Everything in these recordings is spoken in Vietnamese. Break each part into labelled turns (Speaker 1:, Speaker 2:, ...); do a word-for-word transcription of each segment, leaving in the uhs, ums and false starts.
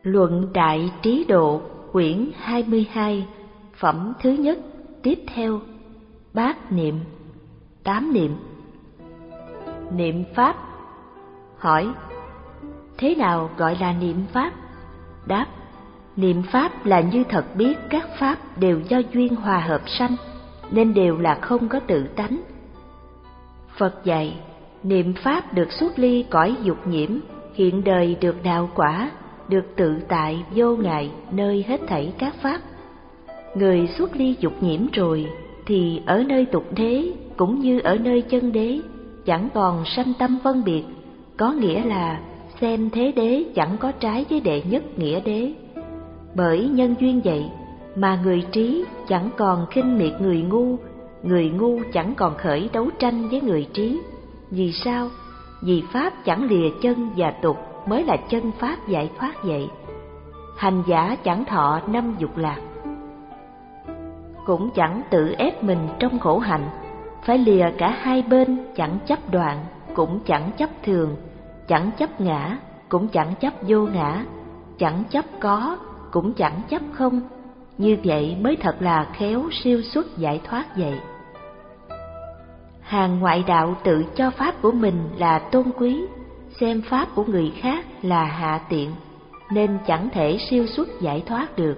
Speaker 1: Luận Đại Trí Độ, quyển hai mươi hai, phẩm thứ nhất, tiếp theo. Bát niệm, tám niệm. Niệm pháp. Hỏi: thế nào gọi là niệm pháp? Đáp: niệm pháp là như thật biết các pháp đều do duyên hòa hợp sanh, nên đều là không có tự tánh. Phật dạy, niệm pháp được xuất ly cõi dục nhiễm, hiện đời được đạo quả, được tự tại vô ngại nơi hết thảy các pháp. Người xuất ly dục nhiễm rồi thì ở nơi tục đế cũng như ở nơi chân đế chẳng còn sanh tâm phân biệt, có nghĩa là xem thế đế chẳng có trái với đệ nhất nghĩa đế. Bởi nhân duyên vậy mà người trí chẳng còn khinh miệt người ngu, người ngu chẳng còn khởi đấu tranh với người trí. Vì sao? Vì pháp chẳng lìa chân và tục mới là chân pháp giải thoát vậy. Hành giả chẳng thọ năm dục lạc, cũng chẳng tự ép mình trong khổ hạnh, phải lìa cả hai bên, chẳng chấp đoạn, cũng chẳng chấp thường, chẳng chấp ngã, cũng chẳng chấp vô ngã, chẳng chấp có, cũng chẳng chấp không. Như vậy mới thật là khéo siêu xuất giải thoát vậy. Hàng ngoại đạo tự cho pháp của mình là tôn quý, xem pháp của người khác là hạ tiện, nên chẳng thể siêu xuất giải thoát được.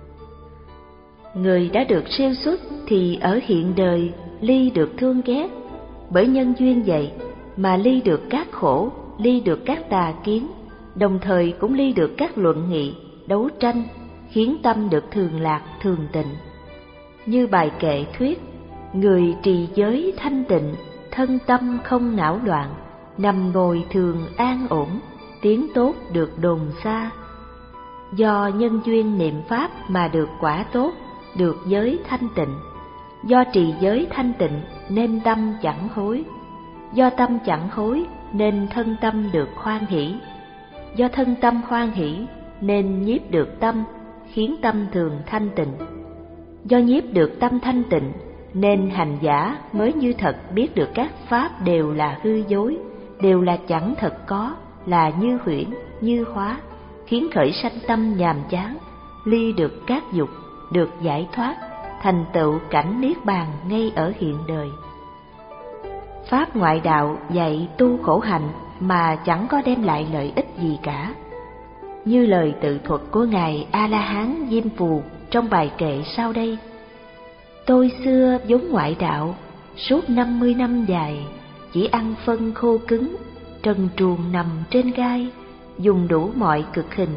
Speaker 1: Người đã được siêu xuất thì ở hiện đời ly được thương ghét, bởi nhân duyên vậy mà ly được các khổ, ly được các tà kiến, đồng thời cũng ly được các luận nghị, đấu tranh, khiến tâm được thường lạc, thường tịnh. Như bài kệ thuyết: người trì giới thanh tịnh, thân tâm không não loạn, nằm ngồi thường an ổn, tiếng tốt được đồn xa. Do nhân duyên niệm pháp mà được quả tốt, được giới thanh tịnh. Do trì giới thanh tịnh nên tâm chẳng hối. Do tâm chẳng hối nên thân tâm được hoan hỷ. Do thân tâm hoan hỷ nên nhiếp được tâm, khiến tâm thường thanh tịnh. Do nhiếp được tâm thanh tịnh nên hành giả mới như thật biết được các pháp đều là hư dối, đều là chẳng thật có, là như huyễn, như hóa, khiến khởi sanh tâm nhàm chán, ly được các dục, được giải thoát, thành tựu cảnh niết bàn ngay ở hiện đời. Pháp ngoại đạo dạy tu khổ hạnh mà chẳng có đem lại lợi ích gì cả. Như lời tự thuật của Ngài A-la-hán Diêm Phù trong bài kệ sau đây: tôi xưa vốn ngoại đạo, suốt năm mươi năm dài, chỉ ăn phân khô cứng, trần truồng nằm trên gai, dùng đủ mọi cực hình.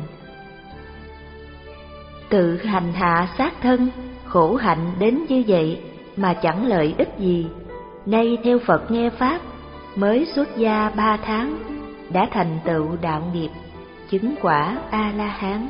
Speaker 1: Tự hành hạ sát thân, khổ hạnh đến như vậy mà chẳng lợi ích gì. Nay theo Phật nghe pháp, mới xuất gia ba tháng, đã thành tựu đạo nghiệp, chứng quả A-la-hán.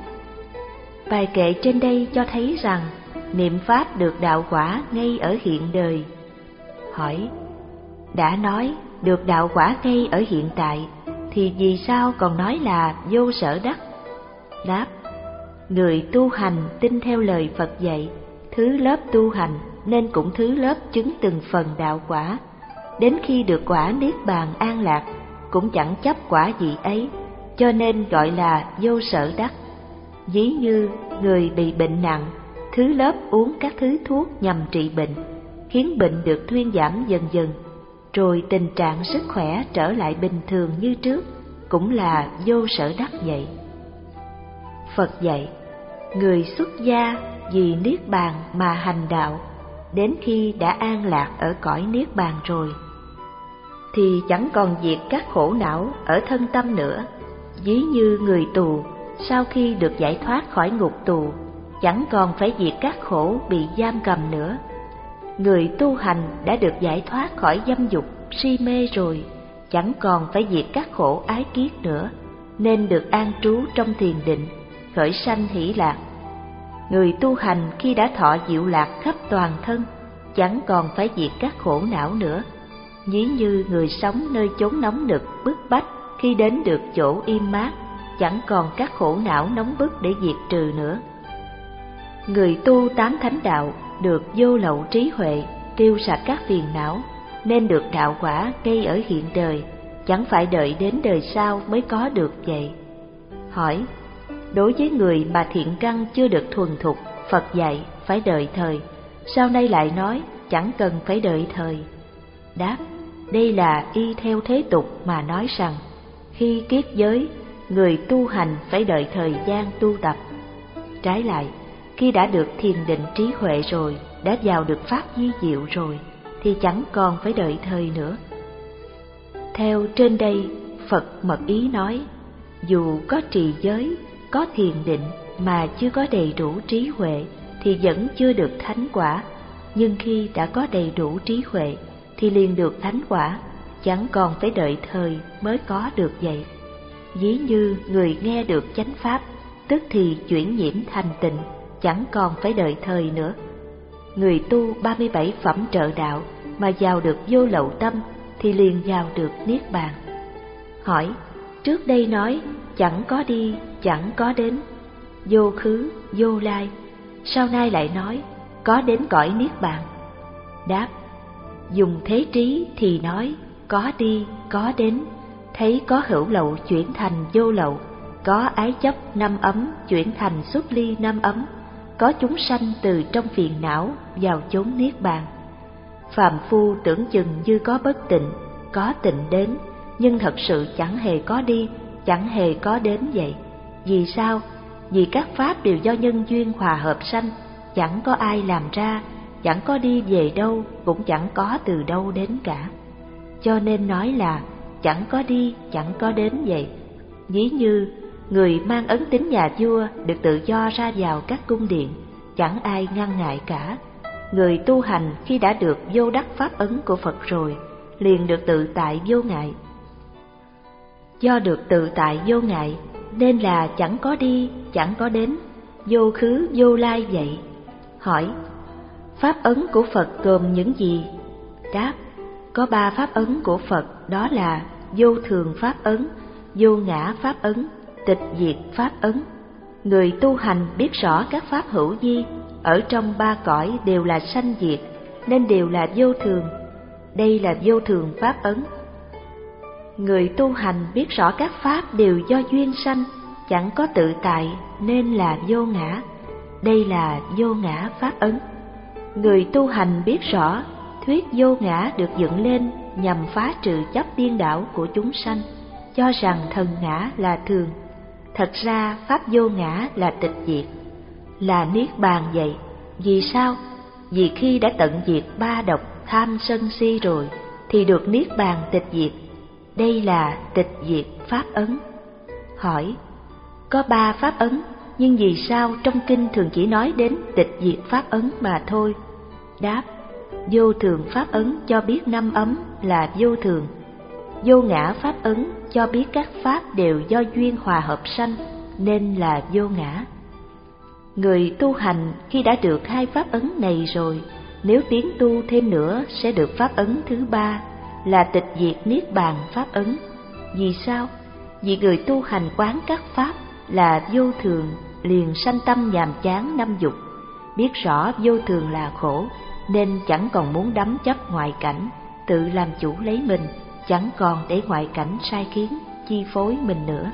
Speaker 1: Bài kệ trên đây cho thấy rằng niệm pháp được đạo quả ngay ở hiện đời. Hỏi: đã nói được đạo quả ngay ở hiện tại, thì vì sao còn nói là vô sở đắc? Đáp: người tu hành tin theo lời Phật dạy, thứ lớp tu hành nên cũng thứ lớp chứng từng phần đạo quả. Đến khi được quả niết bàn an lạc, cũng chẳng chấp quả gì ấy, cho nên gọi là vô sở đắc. Ví như người bị bệnh nặng, thứ lớp uống các thứ thuốc nhằm trị bệnh, khiến bệnh được thuyên giảm dần dần, rồi tình trạng sức khỏe trở lại bình thường như trước, cũng là vô sở đắc vậy. Phật dạy, người xuất gia vì niết bàn mà hành đạo, đến khi đã an lạc ở cõi niết bàn rồi, thì chẳng còn diệt các khổ não ở thân tâm nữa. Ví như người tù, sau khi được giải thoát khỏi ngục tù, chẳng còn phải diệt các khổ bị giam cầm nữa. Người tu hành đã được giải thoát khỏi dâm dục, si mê rồi, chẳng còn phải diệt các khổ ái kiết nữa, nên được an trú trong thiền định, khởi sanh hỷ lạc. Người tu hành khi đã thọ diệu lạc khắp toàn thân, chẳng còn phải diệt các khổ não nữa. Ví như người sống nơi chốn nóng nực, bức bách, khi đến được chỗ im mát, chẳng còn các khổ não nóng bức để diệt trừ nữa. Người tu tám thánh đạo được vô lậu trí huệ, tiêu sạch các phiền não, nên được đạo quả ngay ở hiện đời, chẳng phải đợi đến đời sau mới có được vậy. Hỏi: Đối với người mà thiện căn chưa được thuần thục, Phật dạy phải đợi thời, sau nay lại nói chẳng cần phải đợi thời. Đáp, đây là y theo thế tục mà nói rằng khi kiết giới, người tu hành phải đợi thời gian tu tập. Trái lại, khi đã được thiền định trí huệ rồi, đã vào được pháp vi diệu rồi, thì chẳng còn phải đợi thời nữa. Theo trên đây, Phật mật ý nói, dù có trì giới, có thiền định mà chưa có đầy đủ trí huệ thì vẫn chưa được thánh quả, nhưng khi đã có đầy đủ trí huệ thì liền được thánh quả, chẳng còn phải đợi thời mới có được vậy. Ví như người nghe được chánh pháp, tức thì chuyển nhiễm thành tịnh, chẳng còn phải đợi thời nữa. Người tu ba mươi bảy phẩm trợ đạo mà vào được vô lậu tâm thì liền vào được niết bàn. Hỏi, trước đây nói chẳng có đi, chẳng có đến, vô khứ, vô lai, sau nay lại nói có đến cõi niết bàn. Đáp, dùng thế trí thì nói có đi, có đến, thấy có hữu lậu chuyển thành vô lậu, có ái chấp năm ấm chuyển thành xuất ly năm ấm, có chúng sanh từ trong phiền não vào chốn niết bàn. Phàm phu tưởng chừng như có bất tịnh, có tịnh đến, nhưng thật sự chẳng hề có đi, chẳng hề có đến vậy. Vì sao? Vì các pháp đều do nhân duyên hòa hợp sanh, chẳng có ai làm ra, chẳng có đi về đâu, cũng chẳng có từ đâu đến cả. Cho nên nói là chẳng có đi, chẳng có đến vậy. Ví như người mang ấn tín nhà vua được tự do ra vào các cung điện, chẳng ai ngăn ngại cả. Người tu hành khi đã được vô đắc pháp ấn của Phật rồi, liền được tự tại vô ngại. Do được tự tại vô ngại nên là chẳng có đi, chẳng có đến, vô khứ vô lai vậy. Hỏi, pháp ấn của Phật gồm những gì? Đáp, có ba pháp ấn của Phật, đó là vô thường pháp ấn, vô ngã pháp ấn, tịch diệt pháp ấn. Người tu hành biết rõ các pháp hữu vi ở trong ba cõi đều là sanh diệt, nên đều là vô thường. Đây là vô thường pháp ấn. Người tu hành biết rõ các pháp đều do duyên sanh, chẳng có tự tại, nên là vô ngã. Đây là vô ngã pháp ấn. Người tu hành biết rõ thuyết vô ngã được dựng lên nhằm phá trừ chấp điên đảo của chúng sanh, cho rằng thần ngã là thường. Thật ra pháp vô ngã là tịch diệt, là niết bàn vậy. Vì sao? Vì khi đã tận diệt ba độc tham sân si rồi thì được niết bàn tịch diệt. Đây là tịch diệt pháp ấn. Hỏi, có ba pháp ấn, nhưng vì sao trong kinh thường chỉ nói đến tịch diệt pháp ấn mà thôi? Đáp, vô thường pháp ấn cho biết năm ấm là vô thường. Vô ngã pháp ấn cho biết các pháp đều do duyên hòa hợp sanh, nên là vô ngã. Người tu hành khi đã được hai pháp ấn này rồi, nếu tiến tu thêm nữa sẽ được pháp ấn thứ ba là tịch diệt niết bàn pháp ấn. Vì sao? Vì người tu hành quán các pháp là vô thường, liền sanh tâm nhàm chán năm dục, biết rõ vô thường là khổ, nên chẳng còn muốn đắm chấp ngoại cảnh, tự làm chủ lấy mình, chẳng còn để ngoại cảnh sai khiến chi phối mình nữa.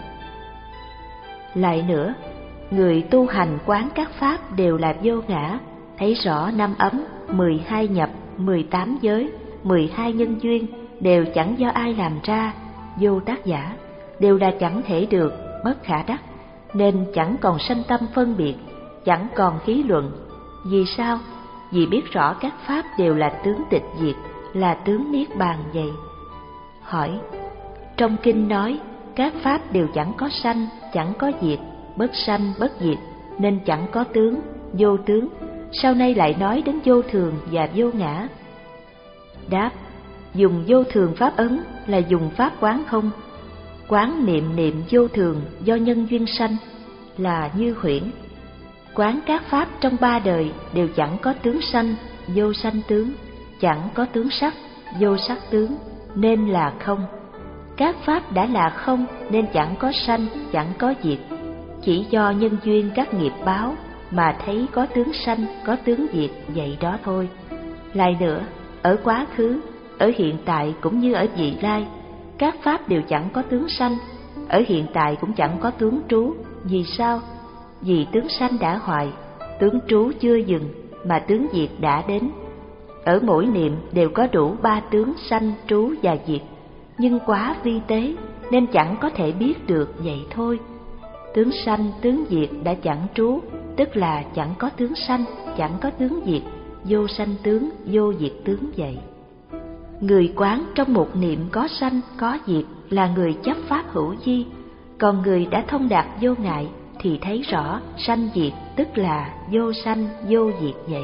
Speaker 1: Lại nữa, người tu hành quán các pháp đều là vô ngã, thấy rõ năm ấm, mười hai nhập, mười tám giới, mười hai nhân duyên đều chẳng do ai làm ra, vô tác giả, đều là chẳng thể được, bất khả đắc, nên chẳng còn sanh tâm phân biệt, chẳng còn khí luận. Vì sao? Vì biết rõ các pháp đều là tướng tịch diệt, là tướng niết bàn vậy. Hỏi, trong kinh nói các pháp đều chẳng có sanh, chẳng có diệt, bất sanh bất diệt, nên chẳng có tướng, vô tướng, sau nay lại nói đến vô thường và vô ngã. Đáp, dùng vô thường pháp ấn là dùng pháp quán không. Quán niệm niệm vô thường do nhân duyên sanh là như huyễn. Quán các pháp trong ba đời đều chẳng có tướng sanh, vô sanh tướng, chẳng có tướng sắc, vô sắc tướng, nên là không. Các pháp đã là không nên chẳng có sanh, chẳng có diệt. Chỉ do nhân duyên các nghiệp báo mà thấy có tướng sanh, có tướng diệt vậy đó thôi. Lại nữa, ở quá khứ, ở hiện tại cũng như ở vị lai, các pháp đều chẳng có tướng sanh, ở hiện tại cũng chẳng có tướng trú. Vì sao? Vì tướng sanh đã hoại, tướng trú chưa dừng, mà tướng diệt đã đến. Ở mỗi niệm đều có đủ ba tướng sanh, trú và diệt, nhưng quá vi tế nên chẳng có thể biết được vậy thôi. Tướng sanh, tướng diệt đã chẳng trú, tức là chẳng có tướng sanh, chẳng có tướng diệt, vô sanh tướng, vô diệt tướng vậy. Người quán trong một niệm có sanh, có diệt là người chấp pháp hữu vi, còn người đã thông đạt vô ngại thì thấy rõ sanh diệt tức là vô sanh, vô diệt vậy.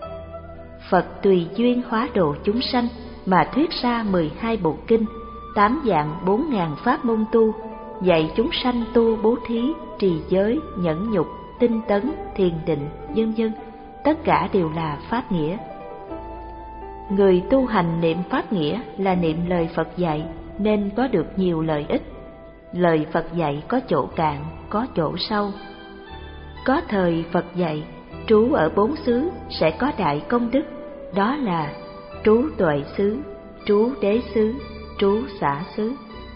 Speaker 1: Phật tùy duyên hóa độ chúng sanh mà thuyết ra mười hai bộ kinh, tám vạn bốn ngàn pháp môn tu, dạy chúng sanh tu bố thí, trì giới, nhẫn nhục, tinh tấn, thiền định, vân vân, tất cả đều là pháp nghĩa. Người tu hành niệm pháp nghĩa là niệm lời Phật dạy nên có được nhiều lợi ích. Lời Phật dạy có chỗ cạn, có chỗ sâu. Có thời Phật dạy trú ở bốn xứ sẽ có đại công đức, đó là trú tuệ xứ, trú đế xứ, trú xả xứ,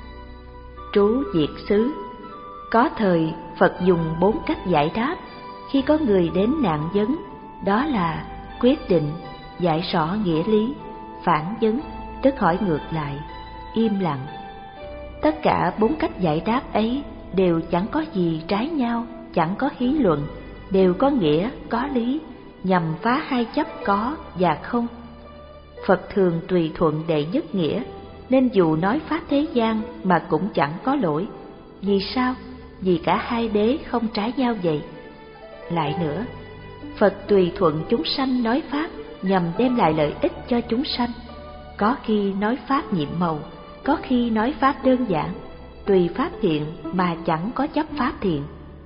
Speaker 1: trú diệt xứ. Có thời Phật dùng bốn cách giải đáp khi có người đến nạn vấn, đó là quyết định, giải rõ nghĩa lý, phản vấn, tức hỏi ngược lại, im lặng. Tất cả bốn cách giải đáp ấy đều chẳng có gì trái nhau, chẳng có hí luận, đều có nghĩa, có lý, nhằm phá hai chấp có và không. Phật thường tùy thuận đệ nhất nghĩa, nên dù nói pháp thế gian mà cũng chẳng có lỗi. Vì sao? Vì cả hai đế không trái nhau vậy. Lại nữa, Phật tùy thuận chúng sanh nói pháp nhằm đem lại lợi ích cho chúng sanh. Có khi nói pháp nhiệm màu, có khi nói pháp đơn giản, tùy pháp thiện mà chẳng có chấp pháp thiện.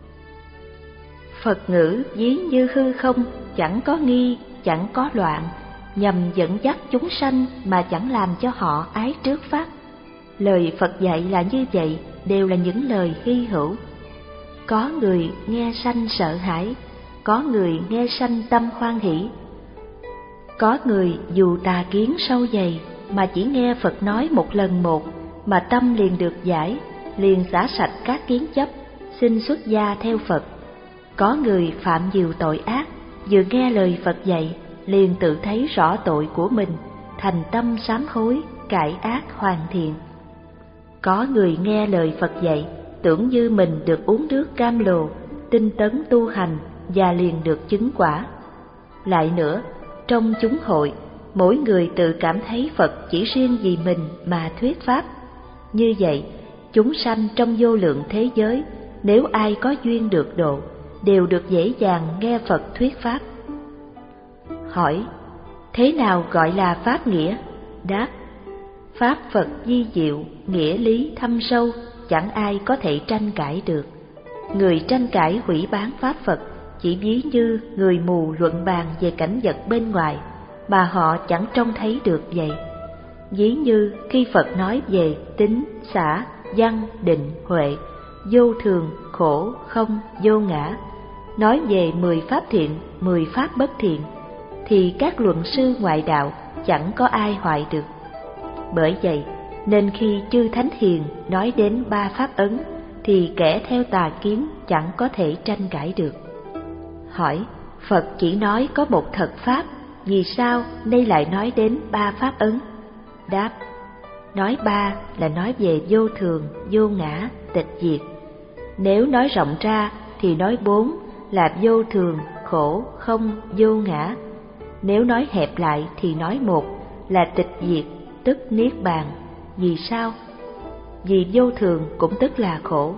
Speaker 1: Phật ngữ ví như hư không, chẳng có nghi, chẳng có loạn, nhằm dẫn dắt chúng sanh mà chẳng làm cho họ ái trước pháp. Lời Phật dạy là như vậy, đều là những lời hy hữu. Có người nghe sanh sợ hãi, có người nghe sanh tâm hoan hỷ. Có người dù tà kiến sâu dày mà chỉ nghe Phật nói một lần một mà tâm liền được giải, liền xả sạch các kiến chấp, xin xuất gia theo Phật. Có người phạm nhiều tội ác, vừa nghe lời Phật dạy liền tự thấy rõ tội của mình, thành tâm sám hối, cải ác hoàn thiện. Có người nghe lời Phật dạy, tưởng như mình được uống nước cam lồ, tinh tấn tu hành và liền được chứng quả. Lại nữa, trong chúng hội, mỗi người tự cảm thấy Phật chỉ riêng vì mình mà thuyết pháp. Như vậy, chúng sanh trong vô lượng thế giới, nếu ai có duyên được độ, đều được dễ dàng nghe Phật thuyết pháp. Hỏi, thế nào gọi là pháp nghĩa? Đáp, pháp Phật di diệu, nghĩa lý thâm sâu, chẳng ai có thể tranh cãi được. Người tranh cãi hủy bán pháp Phật chỉ ví như người mù luận bàn về cảnh vật bên ngoài mà họ chẳng trông thấy được vậy. Ví như khi Phật nói về tính, xả, văn, định, huệ, vô thường, khổ, không, vô ngã, nói về mười pháp thiện, mười pháp bất thiện, thì các luận sư ngoại đạo chẳng có ai hoại được. Bởi vậy nên khi chư thánh hiền nói đến ba pháp ấn thì kẻ theo tà kiến chẳng có thể tranh cãi được. Hỏi, Phật chỉ nói có một thật pháp, vì sao nay lại nói đến ba pháp ấn? Đáp, nói ba là nói về vô thường, vô ngã, tịch diệt. Nếu nói rộng ra thì nói bốn là vô thường, khổ, không, vô ngã. Nếu nói hẹp lại thì nói một là tịch diệt, tức niết bàn. Vì sao? Vì vô thường cũng tức là khổ.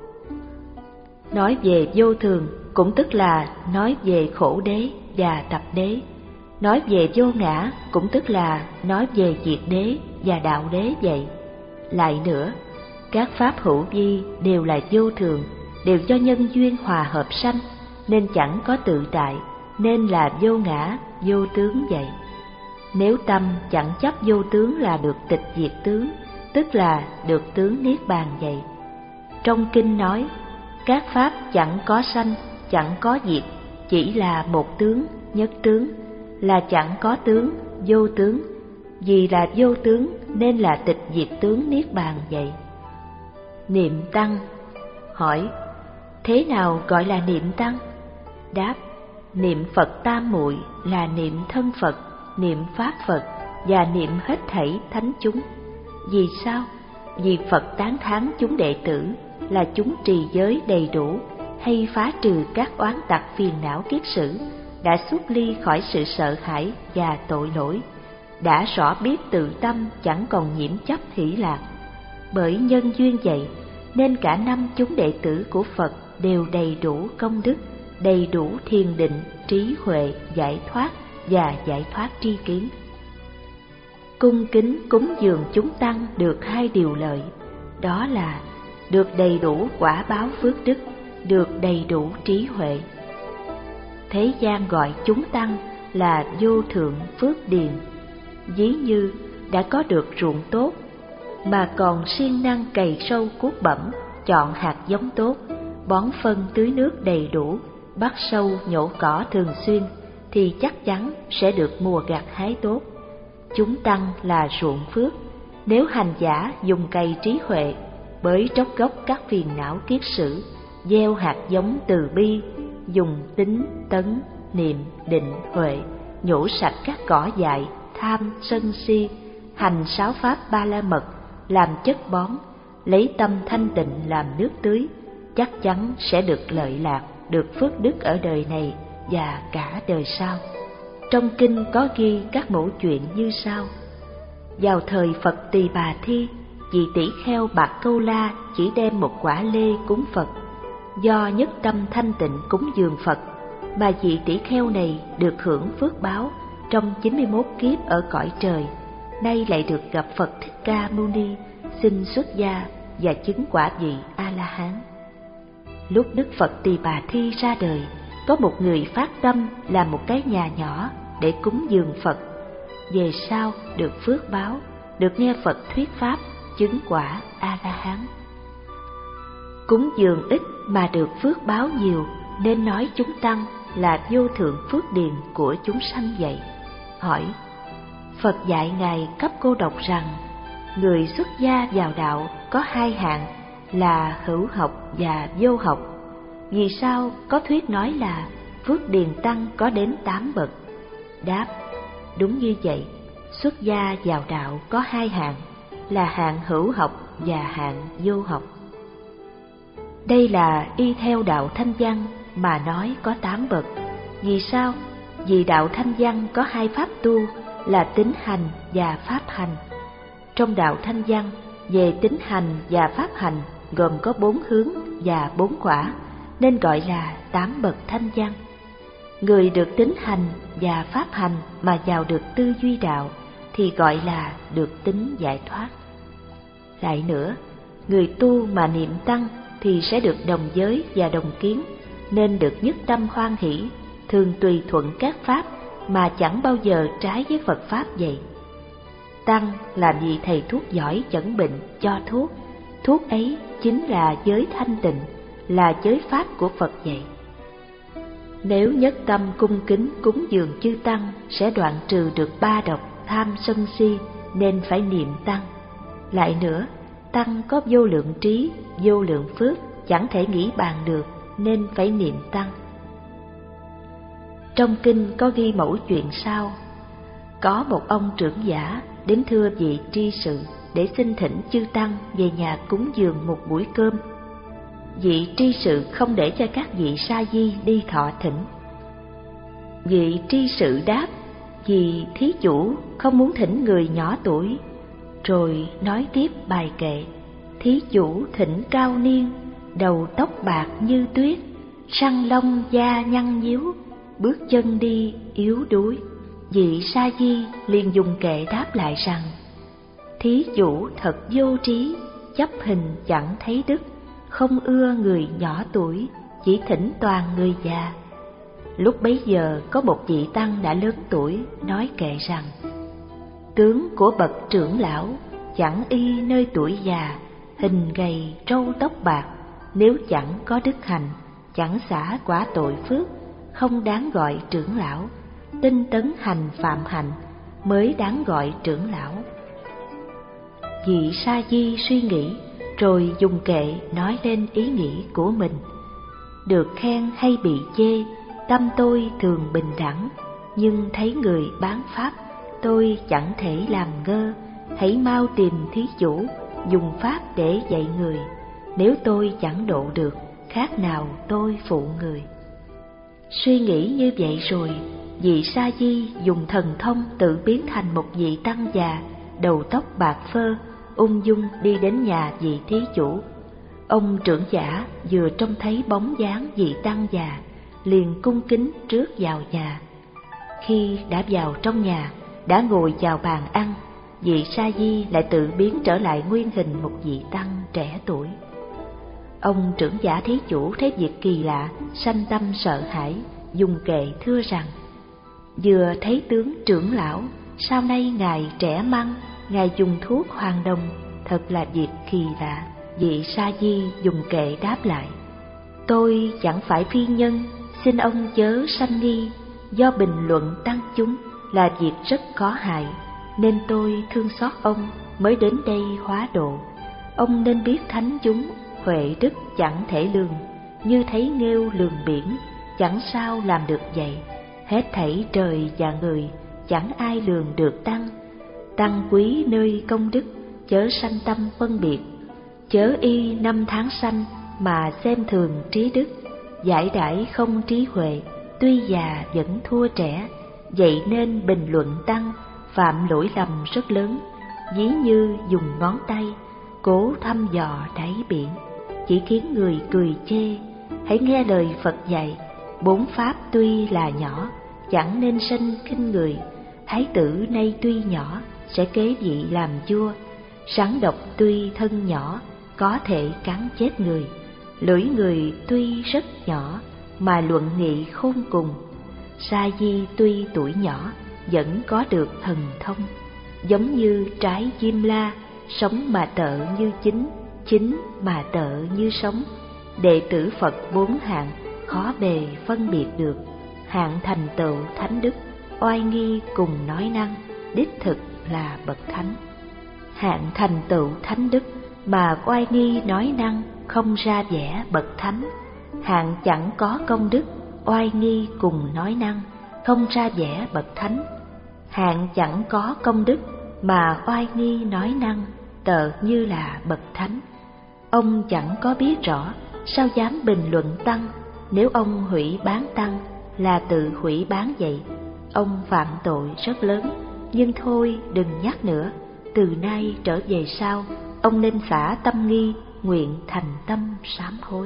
Speaker 1: Nói về vô thường cũng tức là nói về khổ đế và tập đế. Nói về vô ngã cũng tức là nói về diệt đế và đạo đế vậy. Lại nữa, các pháp hữu vi đều là vô thường, đều do nhân duyên hòa hợp sanh, nên chẳng có tự tại, nên là vô ngã, vô tướng vậy. Nếu tâm chẳng chấp vô tướng là được tịch diệt tướng, tức là được tướng niết bàn vậy. Trong kinh nói, các pháp chẳng có sanh, chẳng có diệt, chỉ là một tướng, nhất tướng, là chẳng có tướng, vô tướng. Vì là vô tướng nên là tịch diệt tướng niết bàn vậy. Niệm tăng. Hỏi: thế nào gọi là niệm tăng? Đáp: niệm Phật tam muội là niệm thân Phật, niệm pháp Phật và niệm hết thảy thánh chúng. Vì sao? Vì Phật tán thán chúng đệ tử là chúng trì giới đầy đủ, hay phá trừ các oán tặc phiền não kiết sử, đã xuất ly khỏi sự sợ hãi và tội lỗi, đã rõ biết tự tâm chẳng còn nhiễm chấp hỷ lạc. Bởi nhân duyên vậy nên cả năm chúng đệ tử của Phật đều đầy đủ công đức, đầy đủ thiền định, trí huệ, giải thoát và giải thoát tri kiến. Cung kính cúng dường chúng tăng được hai điều lợi, đó là được đầy đủ quả báo phước đức, được đầy đủ trí huệ. Thế gian gọi chúng tăng là vô thượng phước điền. Ví như đã có được ruộng tốt mà còn siêng năng cày sâu cuốc bẩm, chọn hạt giống tốt, bón phân tưới nước đầy đủ, bắt sâu nhổ cỏ thường xuyên, thì chắc chắn sẽ được mùa gặt hái tốt. Chúng tăng là ruộng phước. Nếu hành giả dùng cày trí huệ, bới tróc gốc các phiền não kiết sử, gieo hạt giống từ bi, dùng tín, tấn, niệm, định, huệ, nhổ sạch các cỏ dại, tham, sân si, hành sáu pháp ba la mật, làm chất bón, lấy tâm thanh tịnh làm nước tưới, chắc chắn sẽ được lợi lạc, được phước đức ở đời này và cả đời sau. Trong kinh có ghi các mẫu chuyện như sau. Vào thời Phật Tỳ Bà Thi, vị tỷ kheo Bạc Câu La chỉ đem một quả lê cúng Phật. Do nhất tâm thanh tịnh cúng dường Phật mà vị tỷ kheo này được hưởng phước báo trong chín mươi mốt kiếp ở cõi trời, nay lại được gặp Phật Thích Ca Mâu Ni, xin xuất gia và chứng quả vị A-la-hán. Lúc Đức Phật Tỳ Bà Thi ra đời, có một người phát tâm làm một cái nhà nhỏ để cúng dường Phật. Về sau được phước báo, được nghe Phật thuyết pháp, chứng quả A-la-hán. Cúng dường ít mà được phước báo nhiều, nên nói chúng tăng là vô thượng phước điền của chúng sanh vậy. Hỏi: Phật dạy Ngài Cấp Cô Độc rằng, người xuất gia vào đạo có hai hạng là hữu học và vô học. Vì sao có thuyết nói là phước điền tăng có đến tám bậc? Đáp: đúng như vậy, xuất gia vào đạo có hai hạng là hạng hữu học và hạng vô học. Đây là y theo đạo Thanh Văn mà nói có tám bậc. Vì sao? Vì đạo Thanh Văn có hai pháp tu là tín hành và pháp hành. Trong đạo Thanh Văn, về tín hành và pháp hành gồm có bốn hướng và bốn quả, nên gọi là tám bậc Thanh Văn. Người được tín hành và pháp hành mà vào được tư duy đạo thì gọi là được tín giải thoát. Lại nữa, người tu mà niệm tăng thì sẽ được đồng giới và đồng kiến, nên được nhất tâm hoan hỷ, thường tùy thuận các pháp mà chẳng bao giờ trái với Phật pháp vậy. Tăng là vị thầy thuốc giỏi chẩn bệnh cho thuốc, thuốc ấy chính là giới thanh tịnh, là giới pháp của Phật vậy. Nếu nhất tâm cung kính cúng dường chư tăng sẽ đoạn trừ được ba độc tham sân si, nên phải niệm tăng. Lại nữa, tăng có vô lượng trí, vô lượng phước, chẳng thể nghĩ bàn được, nên phải niệm tăng. Trong kinh có ghi mẫu chuyện sau. Có một ông trưởng giả đến thưa vị tri sự để xin thỉnh chư tăng về nhà cúng dường một buổi cơm. Vị tri sự không để cho các vị sa di đi thọ thỉnh. Vị tri sự đáp: vì thí chủ không muốn thỉnh người nhỏ tuổi. Rồi nói tiếp bài kệ: thí chủ thỉnh cao niên, đầu tóc bạc như tuyết, răng long da nhăn nhíu, bước chân đi yếu đuối. Vị sa di liền dùng kệ đáp lại rằng: thí chủ thật vô trí, chấp hình chẳng thấy đức, không ưa người nhỏ tuổi, chỉ thỉnh toàn người già. Lúc bấy giờ có một vị tăng đã lớn tuổi nói kệ rằng: tướng của bậc trưởng lão chẳng y nơi tuổi già, hình gầy râu tóc bạc, nếu chẳng có đức hành, chẳng xả quả tội phước, không đáng gọi trưởng lão. Tinh tấn hành phạm hạnh mới đáng gọi trưởng lão. Vị sa di suy nghĩ rồi dùng kệ nói lên ý nghĩ của mình. Được khen hay bị chê, tâm tôi thường bình đẳng, nhưng thấy người bán pháp, tôi chẳng thể làm ngơ. Hãy mau tìm thí chủ, dùng pháp để dạy người. Nếu tôi chẳng độ được, khác nào tôi phụ người. Suy nghĩ như vậy rồi, vị Sa Di dùng thần thông tự biến thành một vị tăng già, đầu tóc bạc phơ, ung dung đi đến nhà vị thí chủ. Ông trưởng giả vừa trông thấy bóng dáng vị tăng già, liền cung kính trước vào nhà. Khi đã vào trong nhà, đã ngồi chào bàn ăn, vị Sa Di lại tự biến trở lại nguyên hình một vị tăng trẻ tuổi. Ông trưởng giả thí chủ thấy việc kỳ lạ, sanh tâm sợ hãi, dùng kệ thưa rằng: vừa thấy tướng trưởng lão, sau nay ngài trẻ măng, ngài dùng thuốc hoàng đồng, thật là việc kỳ lạ. Vị Sa Di dùng kệ đáp lại: tôi chẳng phải phi nhân, xin ông chớ sanh nghi. Do bình luận tăng chúng là việc rất có hại, nên tôi thương xót ông mới đến đây hóa độ. Ông nên biết thánh chúng huệ đức chẳng thể lường, như thấy nghêu lường biển, chẳng sao làm được vậy. Hết thảy trời và người, chẳng ai lường được tăng. Tăng quý nơi công đức, chớ sanh tâm phân biệt. Chớ y năm tháng sanh mà xem thường trí đức. Giải đãi không trí huệ, tuy già vẫn thua trẻ. Vậy nên bình luận tăng, phạm lỗi lầm rất lớn. Ví như dùng ngón tay cố thăm dò đáy biển, chỉ khiến người cười chê. Hãy nghe lời Phật dạy, bốn pháp tuy là nhỏ, chẳng nên sanh khinh người. Thái tử nay tuy nhỏ, sẽ kế vị làm vua. Rắn độc tuy thân nhỏ, có thể cắn chết người. Lưỡi người tuy rất nhỏ, mà luận nghị khôn cùng. Sa Di tuy tuổi nhỏ, vẫn có được thần thông. Giống như trái diêm la, sống mà tợ như chín, chín mà tợ như sống. Đệ tử Phật bốn hạng, khó bề phân biệt được. Hạng thành tựu thánh đức, oai nghi cùng nói năng, đích thực là bậc thánh. Hạng thành tựu thánh đức mà oai nghi nói năng, không ra vẻ bậc thánh. Hạng chẳng có công đức, oai nghi cùng nói năng, không ra vẻ bậc thánh. Hạng chẳng có công đức mà oai nghi nói năng, tợ như là bậc thánh. Ông chẳng có biết rõ, sao dám bình luận tăng? Nếu ông hủy bán tăng, là tự hủy bán vậy. Ông phạm tội rất lớn, nhưng thôi đừng nhắc nữa. Từ nay trở về sau, ông nên xả tâm nghi, nguyện thành tâm sám hối.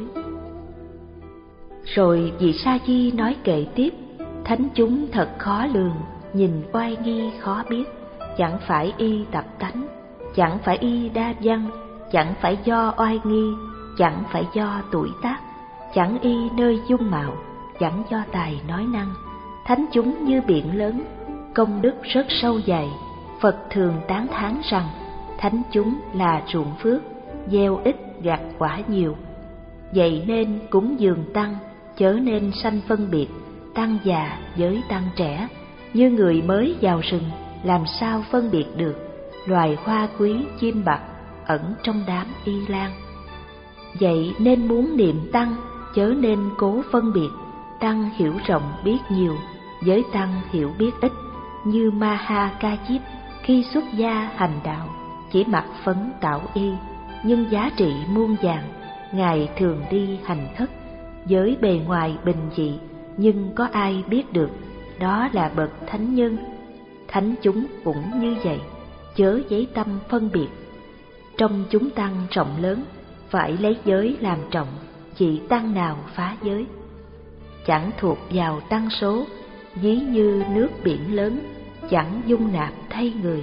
Speaker 1: Rồi vị Sa Di nói kệ tiếp: thánh chúng thật khó lường, nhìn oai nghi khó biết. Chẳng phải y tập tánh, chẳng phải y đa văn, chẳng phải do oai nghi, chẳng phải do tuổi tác, chẳng y nơi dung mạo, chẳng do tài nói năng. Thánh chúng như biển lớn, công đức rất sâu dày. Phật thường tán thán rằng thánh chúng là ruộng phước, gieo ít gặt quả nhiều. Vậy nên cúng dường tăng, chớ nên sanh phân biệt tăng già với tăng trẻ. Như người mới vào rừng, làm sao phân biệt được loài hoa quý chim bạc ẩn trong đám y lan. Vậy nên muốn niệm tăng, chớ nên cố phân biệt. Tăng hiểu rộng biết nhiều, với tăng hiểu biết ít. Như Maha Ca Diếp khi xuất gia hành đạo, chỉ mặc phấn tảo y, nhưng giá trị muôn vàng. Ngài thường đi hành thất, với bề ngoài bình dị, nhưng có ai biết được đó là bậc thánh nhân. Thánh chúng cũng như vậy, chớ giấy tâm phân biệt. Trong chúng tăng rộng lớn, phải lấy giới làm trọng, chỉ tăng nào phá giới. Chẳng thuộc vào tăng số, ví như nước biển lớn, chẳng dung nạp thay người.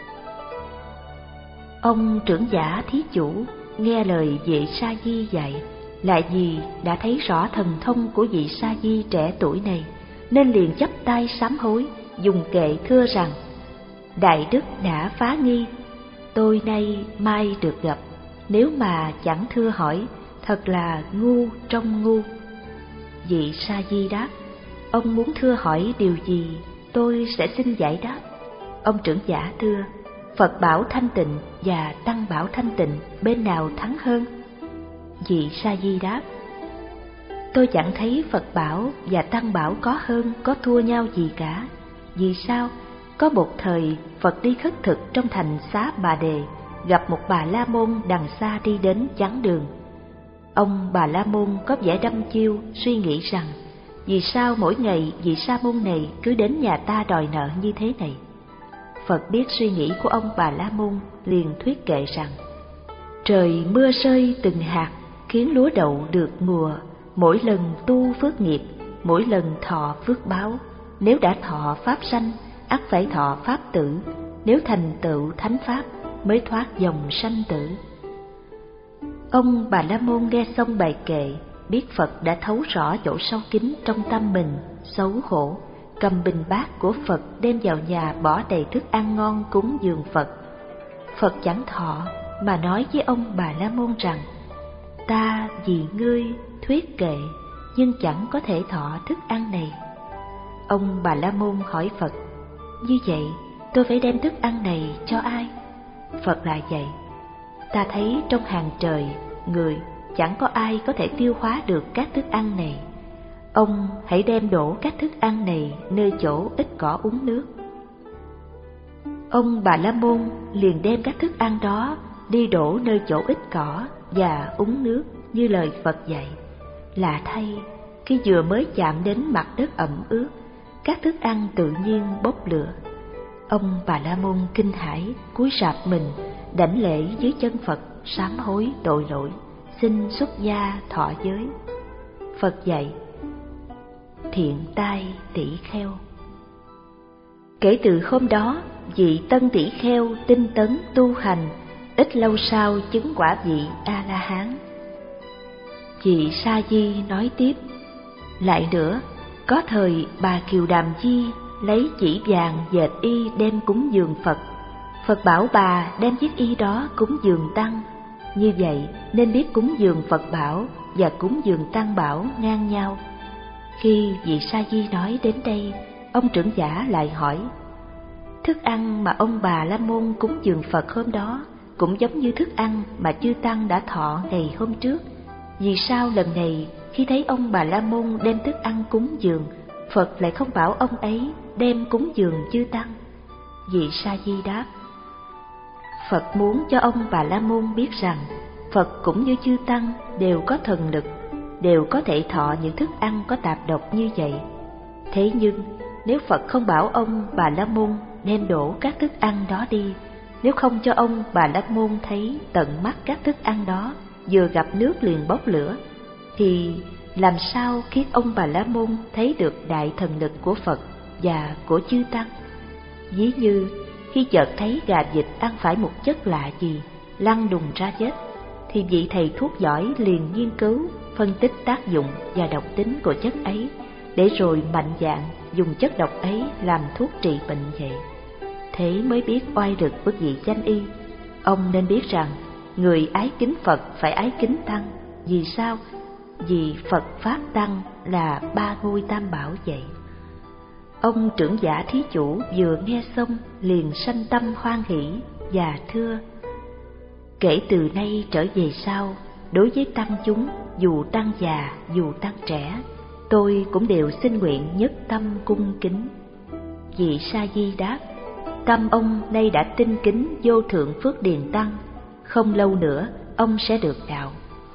Speaker 1: Ông trưởng giả thí chủ nghe lời vị Sa Di dạy, lại vì đã thấy rõ thần thông của vị Sa Di trẻ tuổi này, nên liền chắp tay sám hối, dùng kệ thưa rằng: đại đức đã phá nghi, tôi nay mai được gặp. Nếu mà chẳng thưa hỏi, thật là ngu trong ngu. Vị Sa Di đáp: ông muốn thưa hỏi điều gì, tôi sẽ xin giải đáp. Ông trưởng giả thưa: Phật bảo thanh tịnh và Tăng bảo thanh tịnh bên nào thắng hơn? Vị Sa Di đáp: tôi chẳng thấy Phật bảo và Tăng bảo có hơn có thua nhau gì cả. Vì sao? Có một thời Phật đi khất thực trong thành Xá Bà Đề, gặp một Bà La Môn đằng xa đi đến chắn đường. Ông Bà La Môn có vẻ đăm chiêu, suy nghĩ rằng vì sao mỗi ngày vị sa môn này cứ đến nhà ta đòi nợ như thế này. Phật biết suy nghĩ của ông Bà La Môn, liền thuyết kệ rằng: trời mưa rơi từng hạt, khiến lúa đậu được mùa. Mỗi lần tu phước nghiệp, mỗi lần thọ phước báo. Nếu đã thọ pháp sanh, ắt phải thọ pháp tử. Nếu thành tựu thánh pháp, mới thoát dòng sanh tử. Ông Bà La Môn nghe xong bài kệ, biết Phật đã thấu rõ chỗ sâu kín trong tâm mình, xấu hổ, cầm bình bát của Phật đem vào nhà bỏ đầy thức ăn ngon cúng dường Phật. Phật chẳng thọ mà nói với ông Bà La Môn rằng: ta vì ngươi thuyết kệ, nhưng chẳng có thể thọ thức ăn này. Ông Bà La Môn hỏi Phật: như vậy tôi phải đem thức ăn này cho ai? Phật lại dạy: ta thấy trong hàng trời người chẳng có ai có thể tiêu hóa được các thức ăn này. Ông hãy đem đổ các thức ăn này nơi chỗ ít cỏ uống nước. Ông Bà La Môn liền đem các thức ăn đó đi đổ nơi chỗ ít cỏ và uống nước như lời Phật dạy. Lạ thay, khi vừa mới chạm đến mặt đất ẩm ướt, các thức ăn tự nhiên bốc lửa. Ông Bà La Môn kinh hãi, cúi rạp mình, đảnh lễ dưới chân Phật, sám hối tội lỗi, xin xuất gia thọ giới. Phật dạy: thiện tai tỷ kheo. Kể từ hôm đó, vị tân tỷ kheo tinh tấn tu hành, ít lâu sau chứng quả vị A La Hán. Vị Sa Di nói tiếp: lại nữa, có thời bà Kiều Đàm Di lấy chỉ vàng dệt y đem cúng dường Phật. Phật bảo bà đem chiếc y đó cúng dường Tăng. Như vậy nên biết cúng dường Phật bảo và cúng dường Tăng bảo ngang nhau. Khi vị Sa Di nói đến đây, ông trưởng giả lại hỏi: thức ăn mà ông Bà La Môn cúng dường Phật hôm đó cũng giống như thức ăn mà chư Tăng đã thọ ngày hôm trước. Vì sao lần này khi thấy ông Bà La Môn đem thức ăn cúng dường, Phật lại không bảo ông ấy đem cúng dường chư Tăng? Vị Sa Di đáp: Phật muốn cho ông Bà La Môn biết rằng Phật cũng như chư Tăng đều có thần lực, đều có thể thọ những thức ăn có tạp độc như vậy. Thế nhưng nếu Phật không bảo ông Bà La Môn đem đổ các thức ăn đó đi, nếu không cho ông Bà La Môn thấy tận mắt các thức ăn đó vừa gặp nước liền bốc lửa, thì làm sao khiến ông Bà La Môn thấy được đại thần lực của Phật và của chư Tăng? Ví như khi chợt thấy gà vịt ăn phải một chất lạ gì, lăn đùng ra chết, thì vị thầy thuốc giỏi liền nghiên cứu, phân tích tác dụng và độc tính của chất ấy, để rồi mạnh dạn dùng chất độc ấy làm thuốc trị bệnh vậy. Thế mới biết oai lực của vị danh y. Ông nên biết rằng người ái kính Phật phải ái kính Tăng. Vì sao? Vì Phật Pháp Tăng là ba ngôi tam bảo vậy. Ông trưởng giả thí chủ vừa nghe xong liền sanh tâm hoan hỷ và thưa: kể từ nay trở về sau, đối với tăng chúng, dù tăng già dù tăng trẻ, tôi cũng đều xin nguyện nhất tâm cung kính. Vị Sa Di đáp: tâm ông nay đã tinh kính vô thượng phước điền tăng, không lâu nữa ông sẽ được đạo.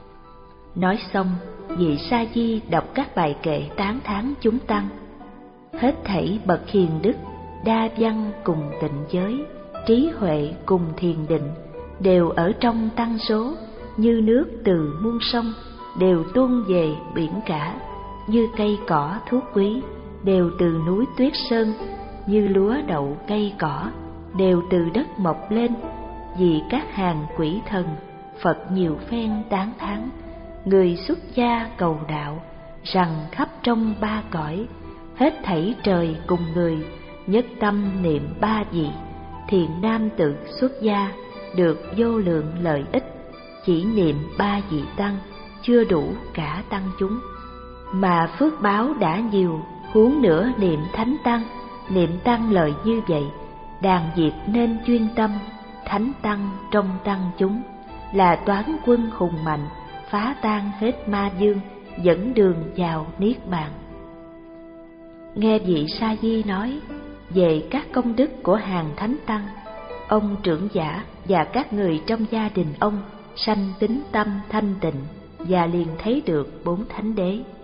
Speaker 1: Nói xong, vị Sa Di đọc các bài kệ tán thán chúng tăng. Hết thảy bậc hiền đức, đa văn cùng tịnh giới, trí huệ cùng thiền định, đều ở trong tăng số, như nước từ muôn sông, đều tuôn về biển cả, như cây cỏ thuốc quý, đều từ núi tuyết sơn, như lúa đậu cây cỏ, đều từ đất mọc lên. Vì các hàng quỷ thần, Phật nhiều phen tán thán, người xuất gia cầu đạo, rằng khắp trong ba cõi, hết thảy trời cùng người, nhất tâm niệm ba vị, thiện nam tự xuất gia, được vô lượng lợi ích. Chỉ niệm ba vị tăng, chưa đủ cả tăng chúng. Mà phước báo đã nhiều, huống nữa niệm thánh tăng, niệm tăng lợi như vậy, đàn Việt nên chuyên tâm, thánh tăng trong tăng chúng, là toán quân hùng mạnh, phá tan hết ma dương, dẫn đường vào niết bàn. Nghe vị Sa Di nói về các công đức của hàng thánh tăng, ông trưởng giả và các người trong gia đình ông sanh tín tâm thanh tịnh và liền thấy được bốn thánh đế.